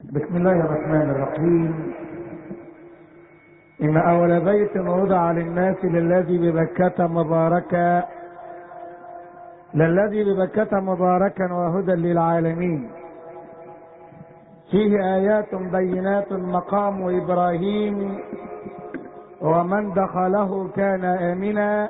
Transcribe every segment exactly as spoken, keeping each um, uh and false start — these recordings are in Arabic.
بسم الله الرحمن الرحيم. إن أول بيت وضع للناس للذي ببكة مباركا للذي ببكة مباركا وهدى للعالمين، فيه آيات بينات مقام إبراهيم ومن دخله كان آمنا،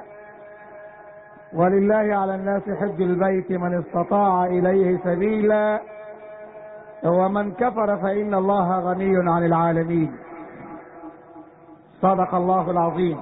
ولله على الناس حج البيت من استطاع إليه سبيلا، ومن كفر فإن الله غني عن العالمين. صدق الله العظيم.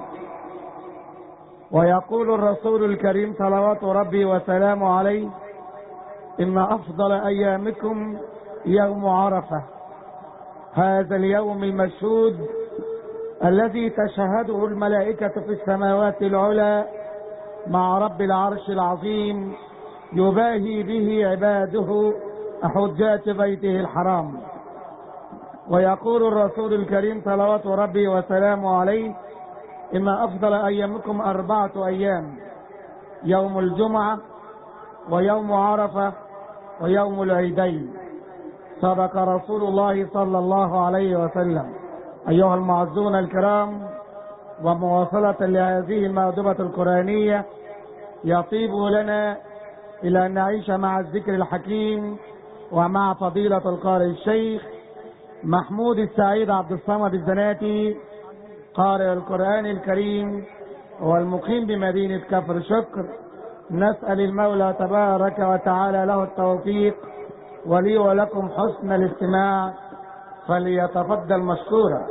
ويقول الرسول الكريم صلوات ربي وسلامه عليه: إن أفضل أيامكم يوم عرفة، هذا اليوم المشهود الذي تشهده الملائكة في السماوات العلى مع رب العرش العظيم، يباهي به عباده حجات بيته الحرام. ويقول الرسول الكريم صلوات ربي وسلامه عليه: إن أفضل أيامكم أربعة أيام، يوم الجمعة ويوم عرفة ويوم العيدين. صدق رسول الله صلى الله عليه وسلم. أيها المعزون الكرام، ومواصلة لهذه المأدبة القرآنية، يطيب لنا إلى أن نعيش مع الذكر الحكيم ومع فضيلة القارئ الشيخ محمود السعيد عبد الصمد الزناتي، قارئ القرآن الكريم والمقيم بمدينة كفر شكر. نسأل المولى تبارك وتعالى له التوفيق، ولي ولكم حسن الاستماع، فليتفضل مشكورا.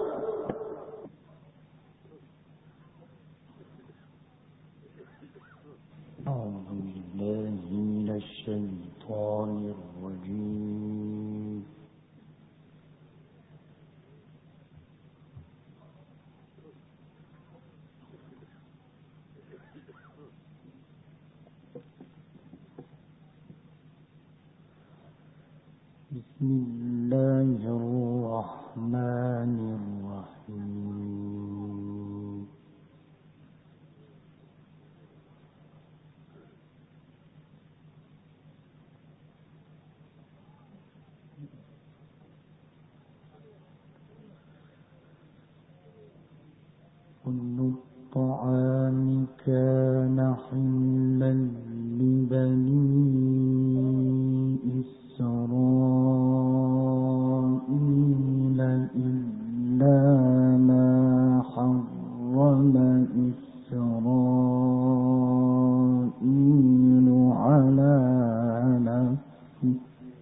أعوذ بالله من الشيطان الرجيم. بسم الله الرحمن الرحيم. كل الطعام كان حلا لبني إسرائيل إلا ما حرم إسرائيل على نفسه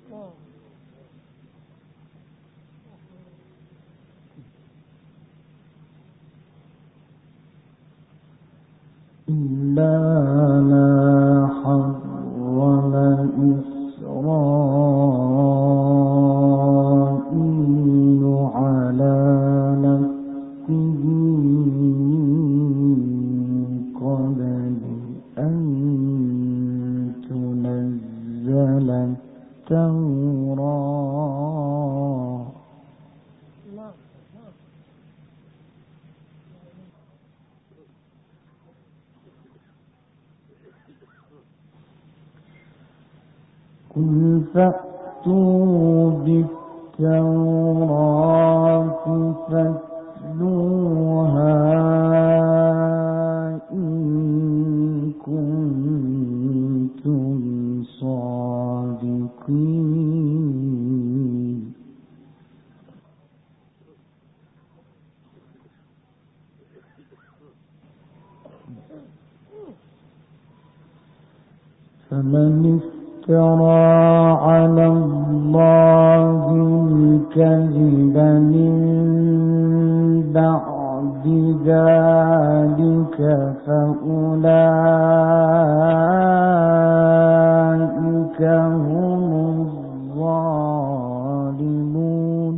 إلا ما حرم إسرائيل على نفسه من قبل أن تنزل التوراة. قل فأتوا بالتوراة فاتلوها إن كنتم صادقين. فمن افترى على الله الكذب من بعد ذلك فأولئك هم الظالمون.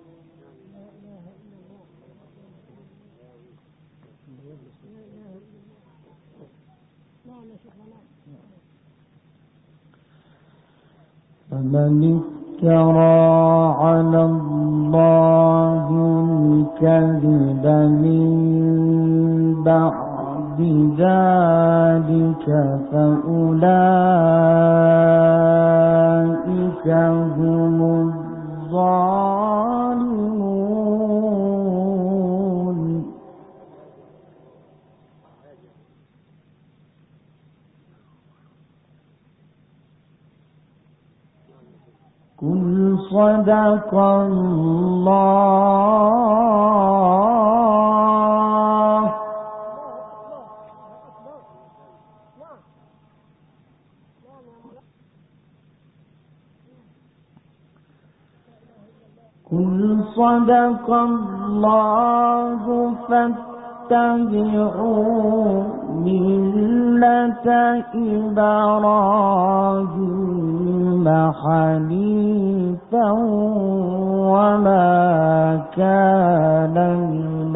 فمن افترى على الله الكذب من بعد ذلك فأولئك هم الظالمون. صدق الله. قل صدق الله فاتبعوا ملة إبراهيم حنيفا وما كان من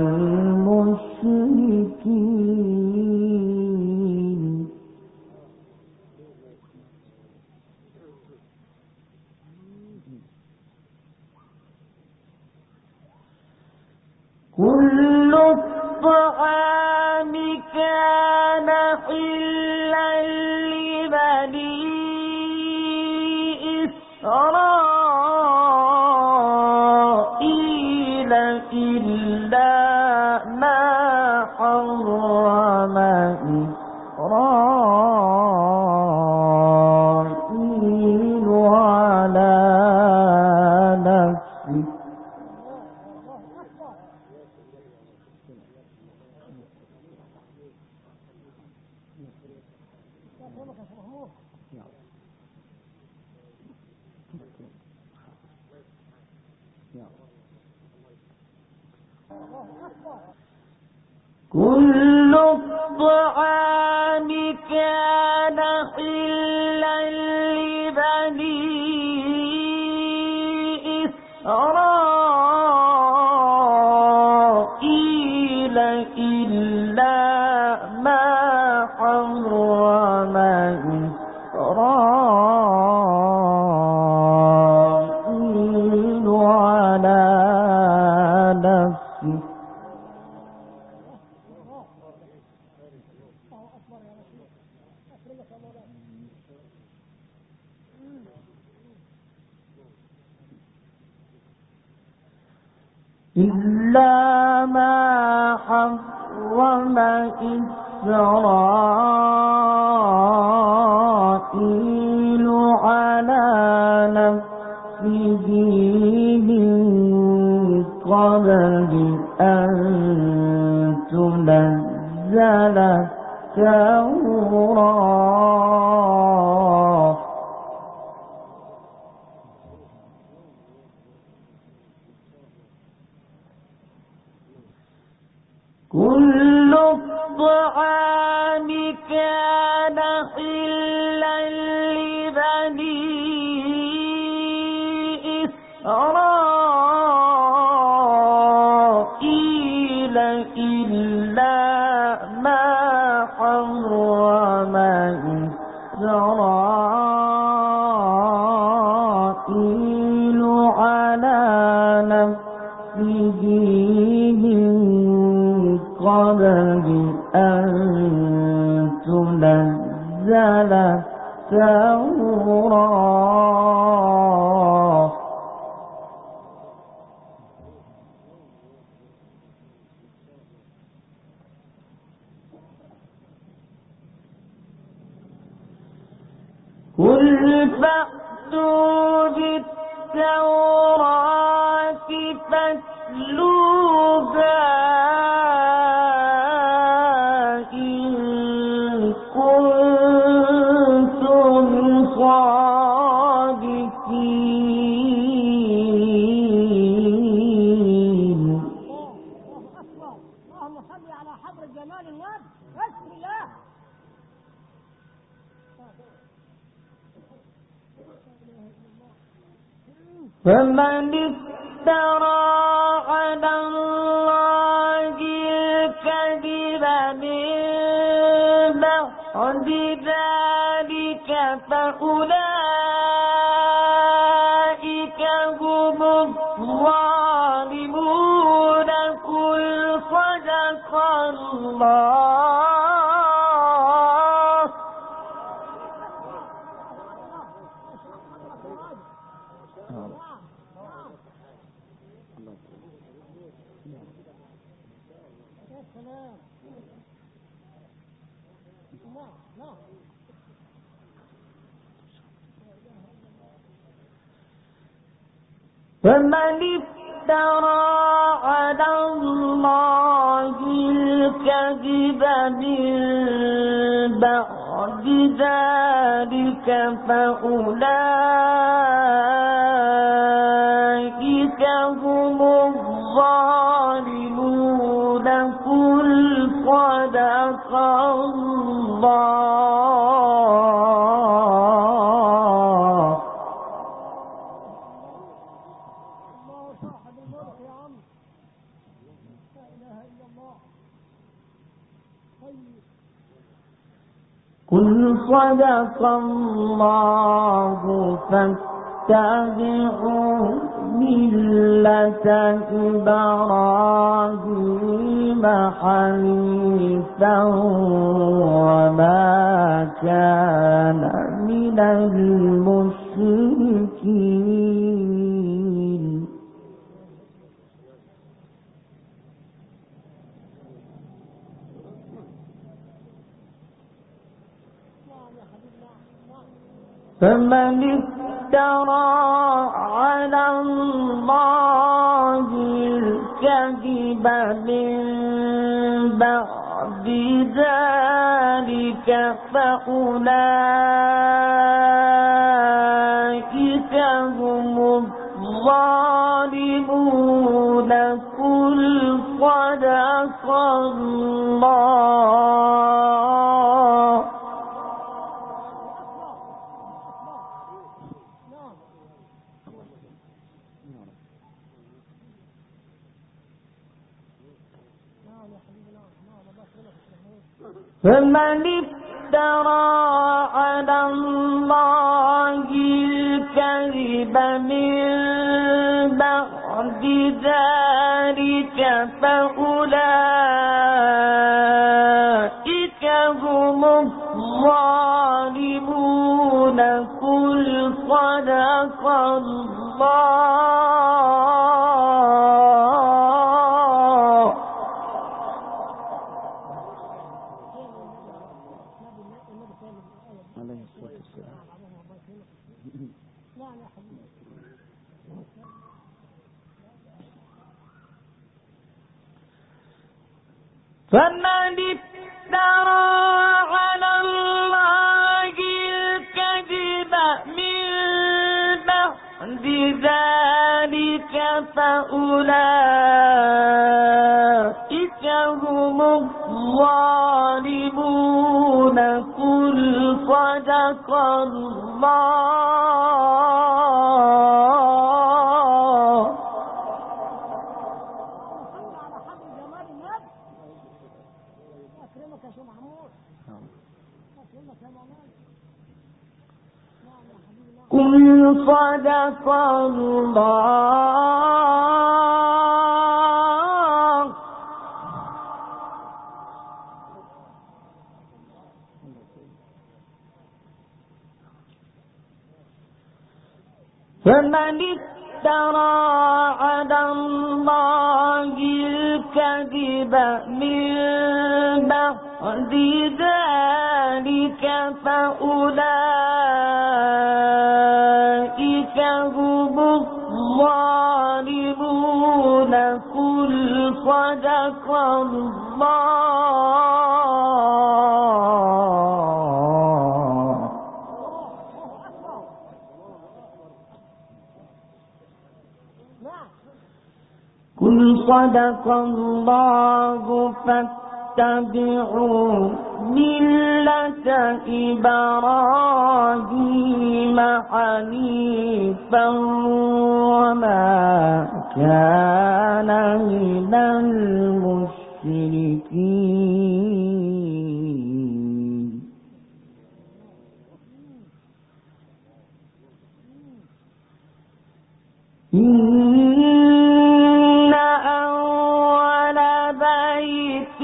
المشركين. كل الطعام كان حلا لبني إسرائيل إلا ما حرم إسرائيل على نفسه. كل الطعام كان حلا لبني إسرائيل إلا ما حرم إسرائيل على نفسه. إلا ما حرم إسرائيل على نفسه من قبل أن تنزل التوراة. كل الطعام كان حلا لبني إسرائيل إلا ما حرم إسرائيل على نفسه من قبل أن تنزل التوراة. قل فأتوا بالتوراة فاتلوها صادقين. اللهم صل على حضر جمال النبي. بسم الله. فمن افترى على الله الكذب من بعد ذلك فأولئك هم الظالمون. قل صدق الله. فمن افترى على الله الكذب من بعد ذلك فأولئك هم الظالمون. قل صدق الله. الله صاحب الملك يا عم، لا اله الا الله. طيب قل صدق الله فاتبعوا ملة إبراهيم حنيفا وما كان من المشركين. فمن افترى على الله الكذب من بعد ذلك فأولئك هم الظالمون. قل صدق الله. فمن افترى على الله الكذب من بعد ذلك فأولئك هم الظالمون. قل صدق الله. فمن افترى على الله الكذب من بعد ذلك فأولئك هم الظالمون. قل صدق الله. على حضر جمال النبي. اكرمك يا شيخ محمود، اكرمك يا مولانا. نعم يا حبيبي نعم. قل صدق الله. فمن افترى على الله الكذب من بعد ذلك فأولئك هم الظالمون. قل صدق الله. قل صدق الله فاتبعوا ملة إبراهيم حنيفا وما كان من المشركين. إن أول بيت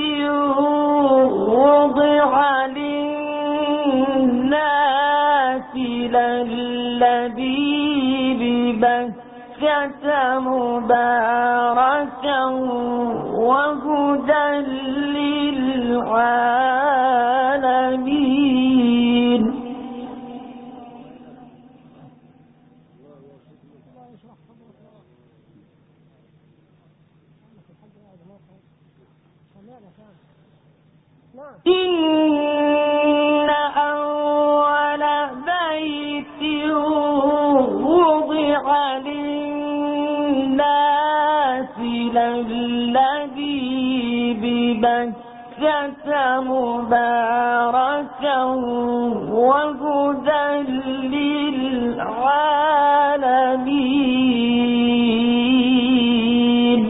وضع للناس للذي ببكة مباركا وهدى للعالمين. إن أول بيت وضع للناس للذي ببكة مباركا وهدى للعالمين.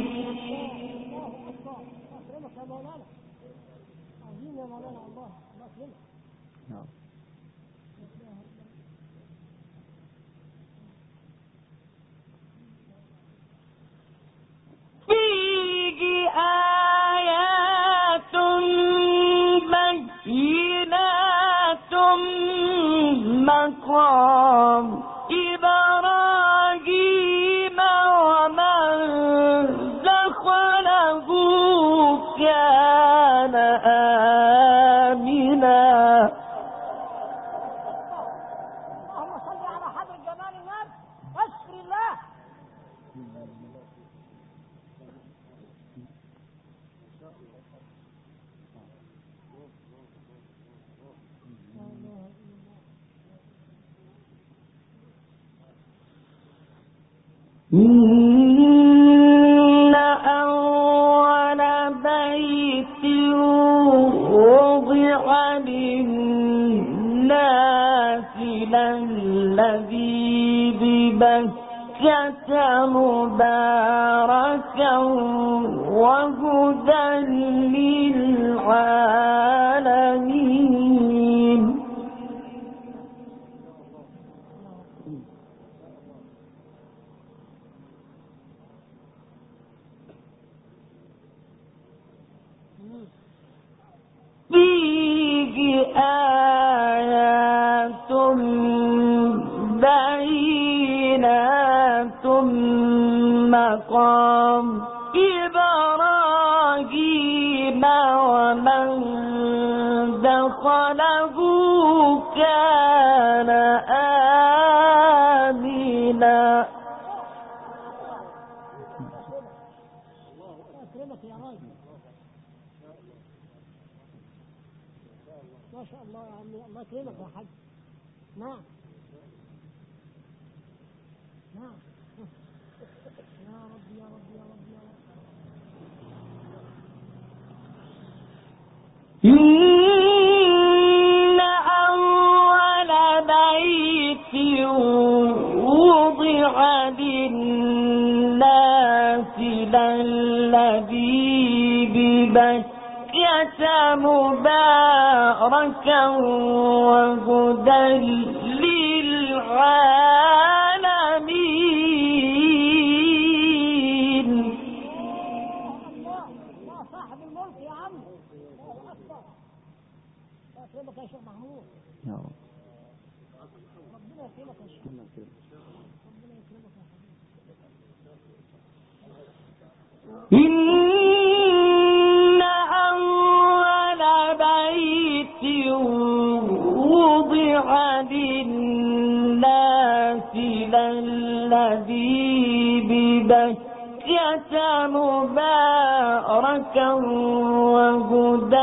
فيه آيات بينات مقام إبراهيم ومن دخله كان آمنا. اللهم صل على حضر جمال النبي واشكر الله. إن أول بيت وضع للناس للذي ببكة مباركا وهدى للعالمين. فيه آيات بينات مقام إبراهيم ومن دخله كان آمنا. أكرمك يا راجل. ما شاء الله يا عمي، الله يكرمك يا حاج. نعم نعم يا رب يا رب يا رب يا رب. إن أول بيت وضع للناس للذي ببكة مباركا وهدى للعالمين. الله الله صاحب الملك يا عم. الله أكبر. الله يكرمك يا شيخ محمود. ربنا يكرمك يا شيخ. ربنا يكرمك يا حبيبي. إن أول بيت وضع للناس للذي ببكة مباركا وهدى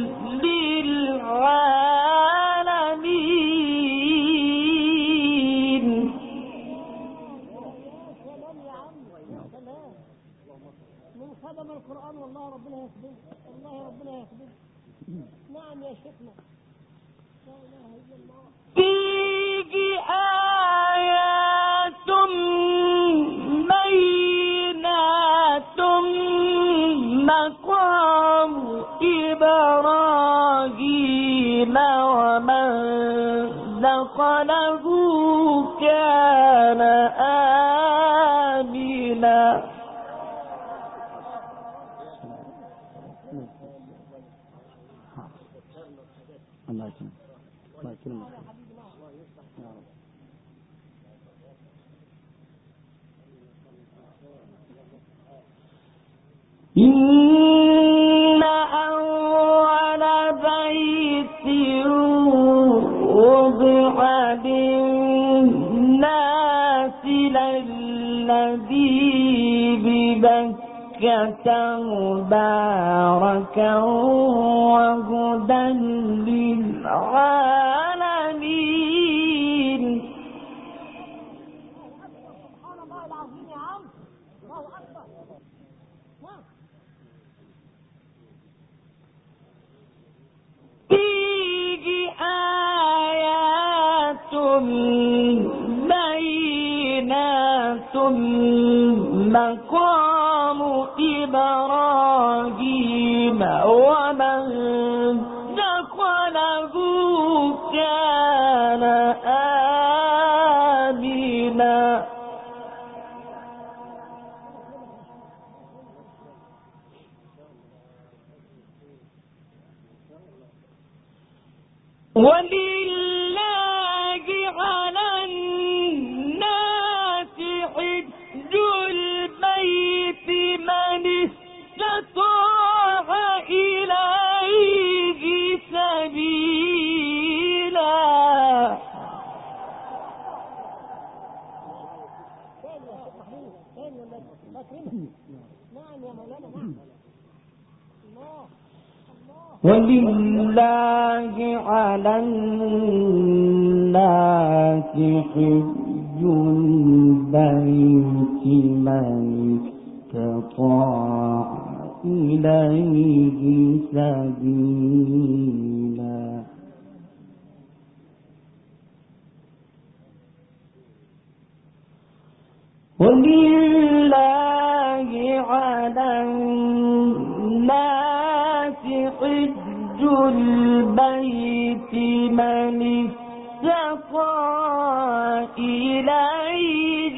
للعالمين. سلام يا عم يا سلام. من خدم القرآن والله ربنا يخدمه، والله ربنا يخدمه. نعم يا شيخنا. لا إله إلا الله. فيه آيات بينات مقام إبراهيم ومن دخله كان آمنا. الله يكرمك. الله يكرمك. إن أول بيت وضع للناس للذي ببكة مباركا وهدى للعالمين. سبحان الله العظيم يا عم، الله أكبر. فيه آيات بينات مقام إبراهيم ومن دخله كان آمنا. ولله على الناس حج البيت من استطاع إليه سبيلا. نعم يا مولانا، نعم. الله ولله على الناس حج البيت من استطاع إليه سبيلا. ولله على الناس حج البيت من استطاع إليه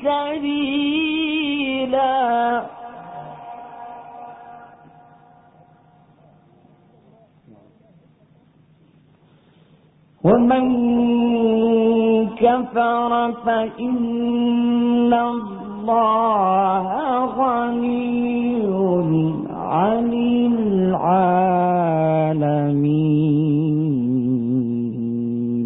سبيلا. ومن كفر فإن الله غني عن العالمين.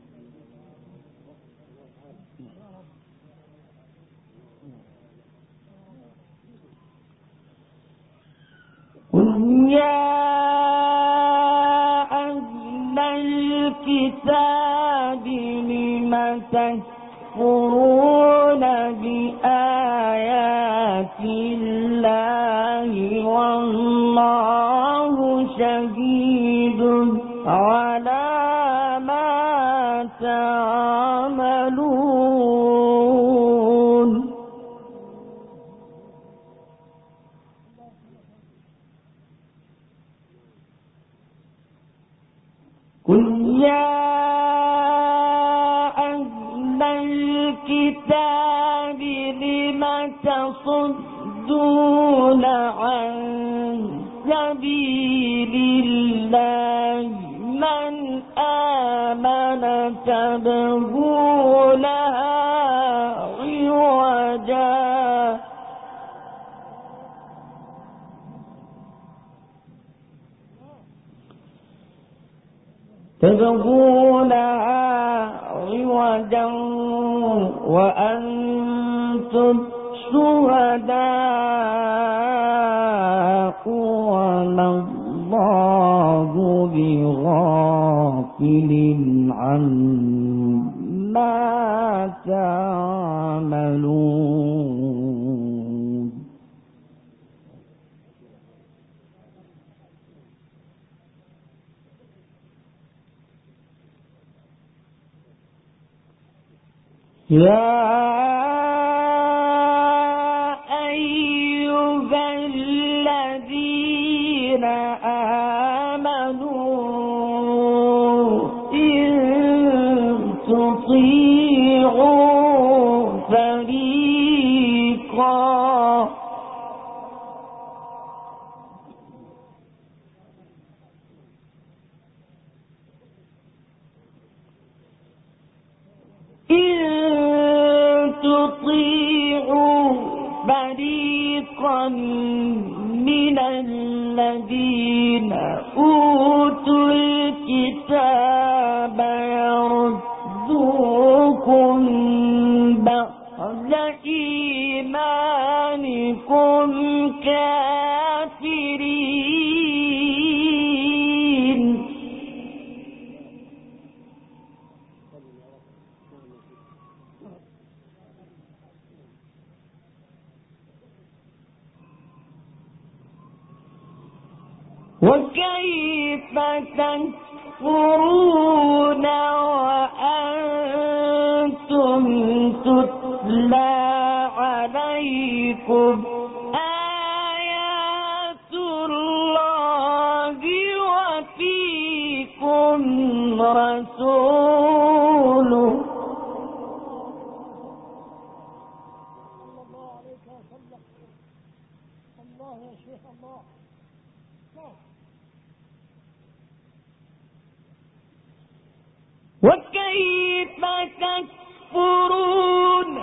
قل يا أهل الكتاب لم تكفرون بآيات الله والله شهيد على ما تعملون. قل يا أهل الكتاب لم تصدون عن سبيل الله من آمن تبغونها عوجا تبغونها عوجا وأنتم شهداء وما الله بغافل عما تعملون. يا أيها الذين آمنوا إن تطيعوا فريقا تطيعوا فريقا من الذين أوتوا الكتاب يردوكم بعد إيمانكم وكيف تكفرون وأنتم تتلى عليكم آيات الله وفيكم رسوله. الله عليك يا صدق الله يا شيخ الله. وكيف تكفرون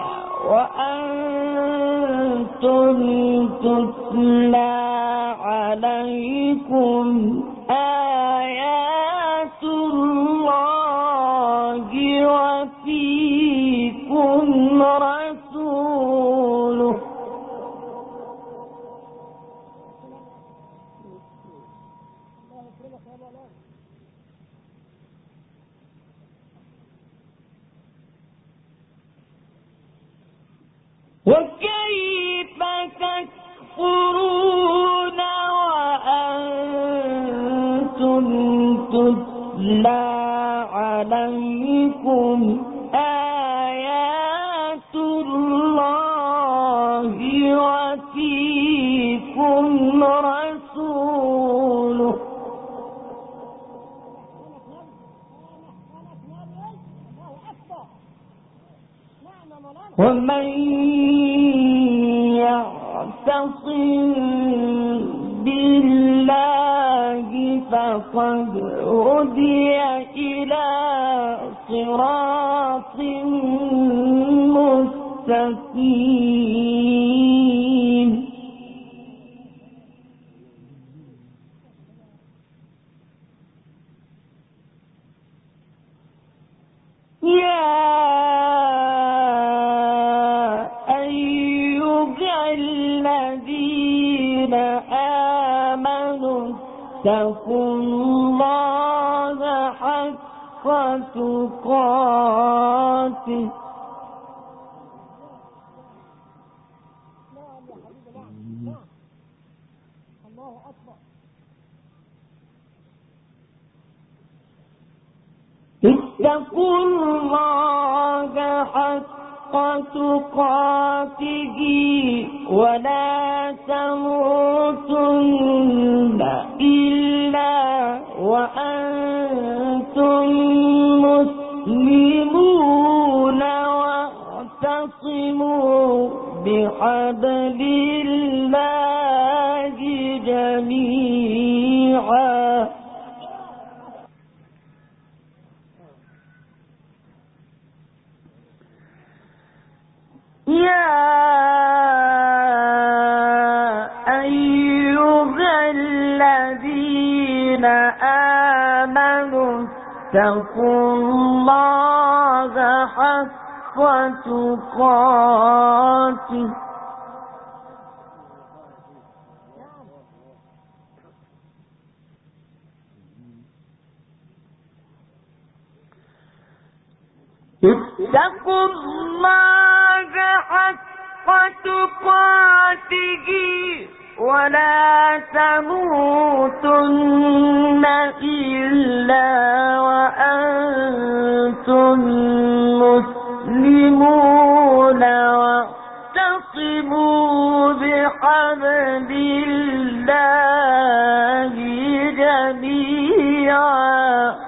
وأنتم تتلى عليكم آيات الله وفيكم رسوله. الله يكرمك يا مولانا. وكيف تكفرون وأنتم تتلى عليكم آيات الله وفيكم رسوله. ومن يعتصم بالله فقد هدي إلى صراط مستقيم. يا الذين آمنوا اتقوا الله حق تقاته. نعم يا حبيبي نعم نعم. الله أكبر. اتقوا الله حق تقاته ولا تموتن إلا وأنتم مسلمون واعتصموا بحبل الله جميعا. يا أيها الذين آمنوا اتقوا الله حق تقاته اتقوا الله حق تقاته ولا تموتن إلا وأنتم مسلمون واعتصموا بحبل الله جميعا.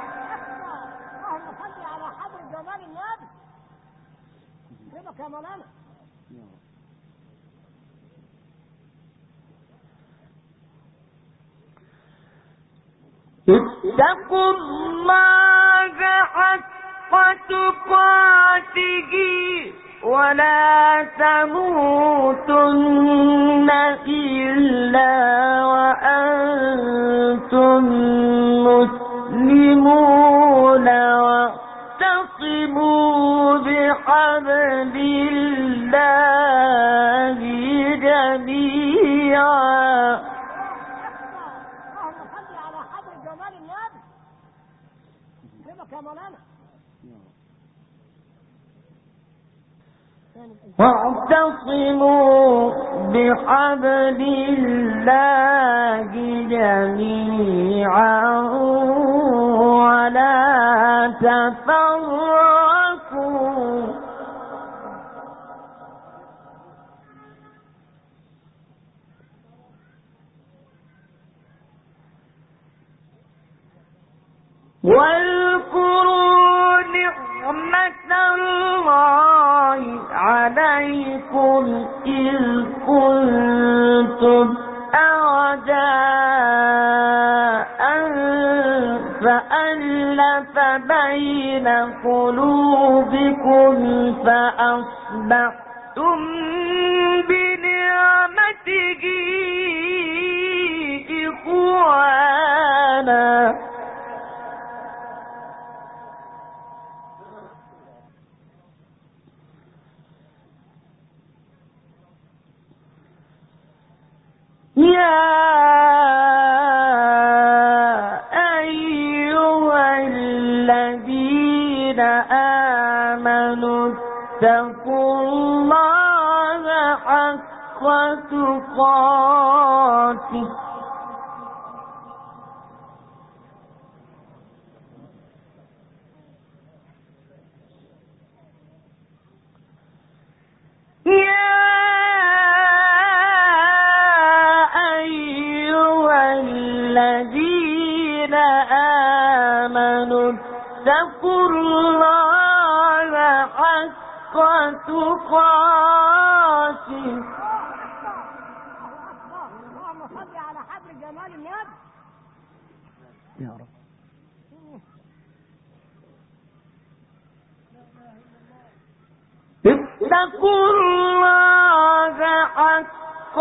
اتقوا الله حق تقاته ولا تموتن إلا وأنتم مسلمون واعتصموا بحبل الله جميعا. واعتصموا بحبل الله جميعا ولا تفرقوا واذكروا نعمة الله عليكم إذ كنتم أعداء فألف بين قلوبكم فأصبحتم بنعمته إخوانا يا أيها الذين آمنوا اتقوا الله حق تقاته الذين آمنوا اتقوا الله حق تقاته اللهم صل على حبر جمال النبي يا رب. اتقوا الله حق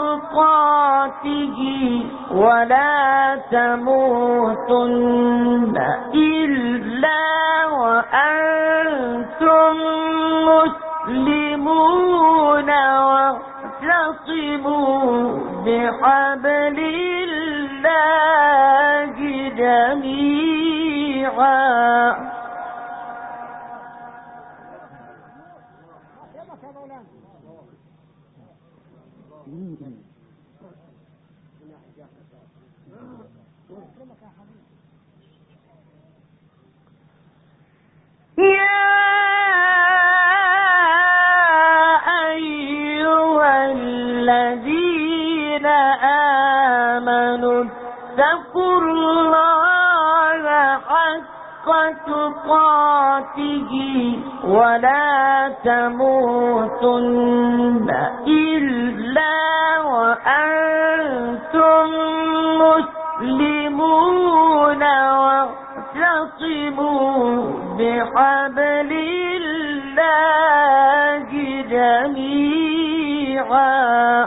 تقاته ولا تموتن إلا وأنتم مسلمون واعتصموا بحبل الله جميعا يا أيها الذين آمنوا اتقوا الله حق تقاته ولا تموتن إلا وأنتم مسلمون واعتصموا بحبل الله جميعا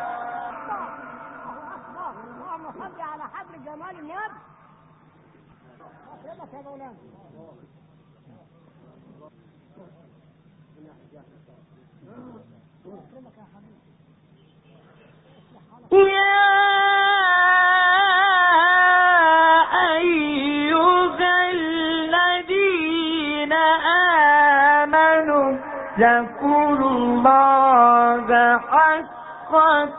اللهم صل على حبر جمال النبي يا مولانا يا أيها الذين آمنوا اتقوا الله حق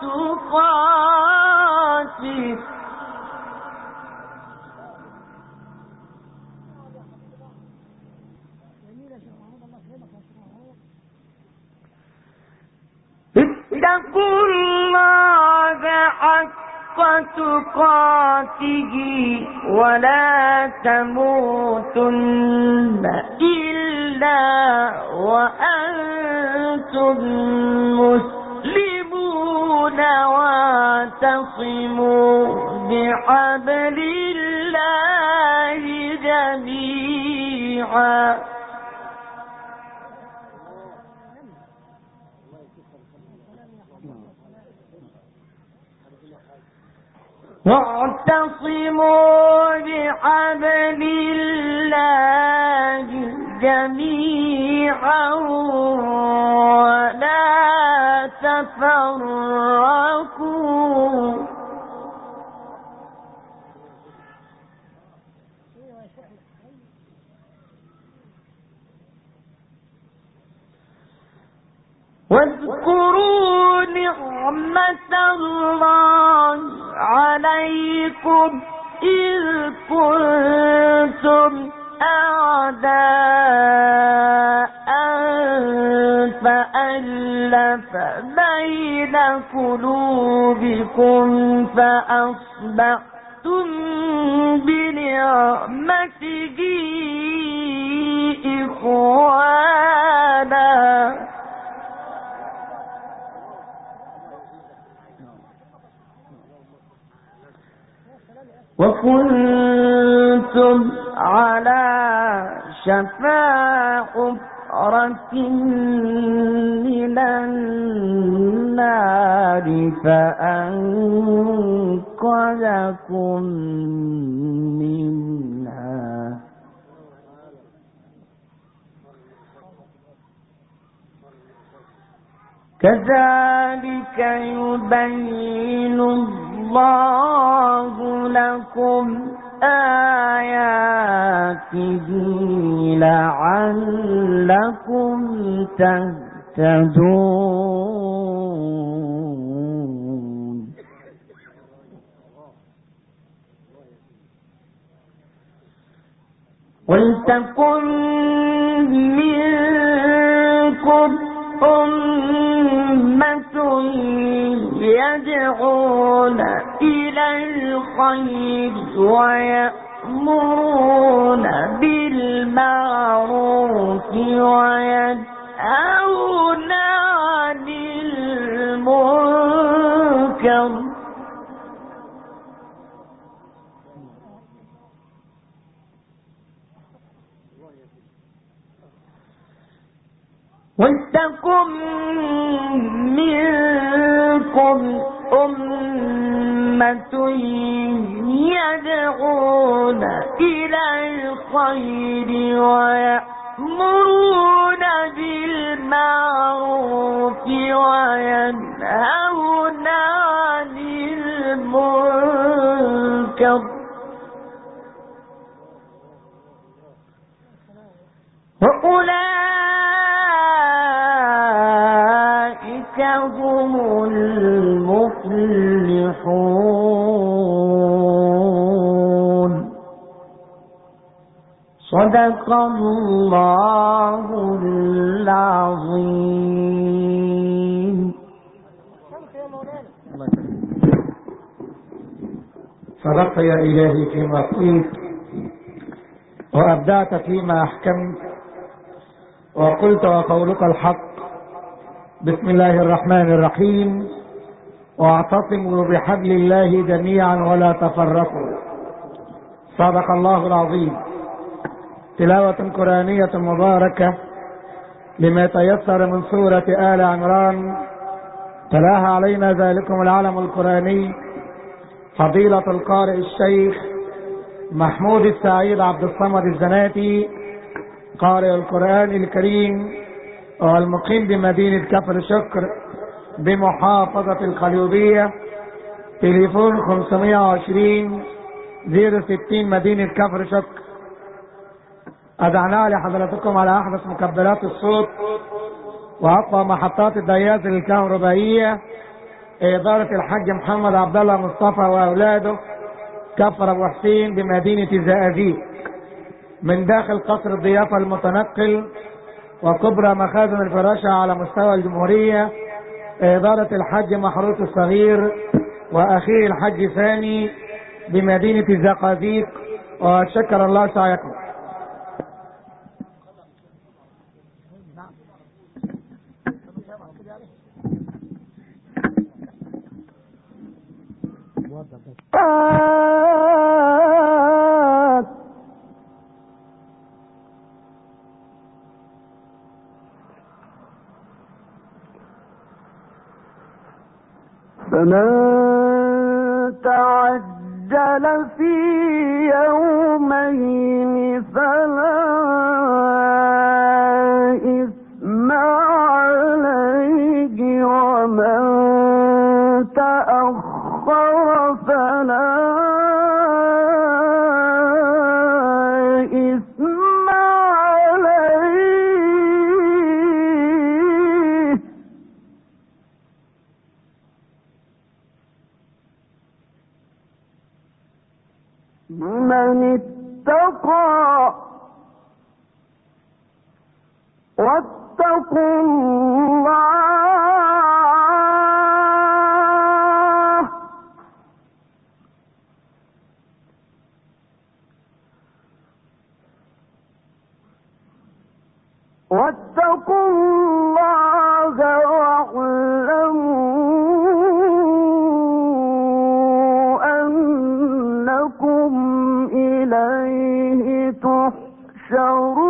تقاته اتقوا الله حق تقاته ولا تموتن إلا وأنتم مسلمون واعتصموا بحبل الله جميعا واعتصموا بحبل الله جميعا ولا تفرقوا واذكروا نعمة الله عليكم بكم إذ كنتم أعداء فألف بين قلوبكم فأصبحتم بنعمته إخوانا وكنتم على شفا حفرة من النار فأنقذكم منها كذلك يبين الله لكم آياته لعلكم تهتدون ولتكن منكم أمة يدعون إلى الخير ويأمرون بالمعروف وينهون عن المنكر ولتكن منكم أمة يدعون إلى الخير ويأمرون بالمعروف وينهون عن المنكر وأولئك هم المفلحون صدق الله العظيم. صدقت يا إلهي فيما قلت وأبدعت فيما أحكمت وقلت وقولك الحق. بسم الله الرحمن الرحيم. واعتصموا بحبل الله جميعا ولا تفرقوا. صدق الله العظيم. تلاوة قرآنية مباركة لما تيسر من سورة آل عمران تلاها علينا ذلكم العلم القرآني فضيلة القارئ الشيخ محمود السعيد عبد الصمد الزناتي قارئ القرآن الكريم والمقيم بمدينة كفر شكر بمحافظة القليوبية. تليفون خمسمائة وعشرين صفر ستين مدينة كفر شكر. أدعنا لحضراتكم على أحدث مكبرات الصوت وأقوى محطات الدياز الكهربائية إدارة الحاج محمد عبد الله مصطفى وأولاده كفر أبو حسين بمدينة الزقازيق من داخل قصر الضيافة المتنقل وكبرى مخازن الفراشة على مستوى الجمهورية إدارة الحاج محروس الصغير وأخيه الحاج ثاني بمدينة الزقازيق. وشكر الله سعيكم. فمن تعجل في يومين فلا إثم عليه ومن تأخر فلا إثم عليه من اتقى واتقوا الله واتقوا الله واعلموا أنكم إليه تحشرون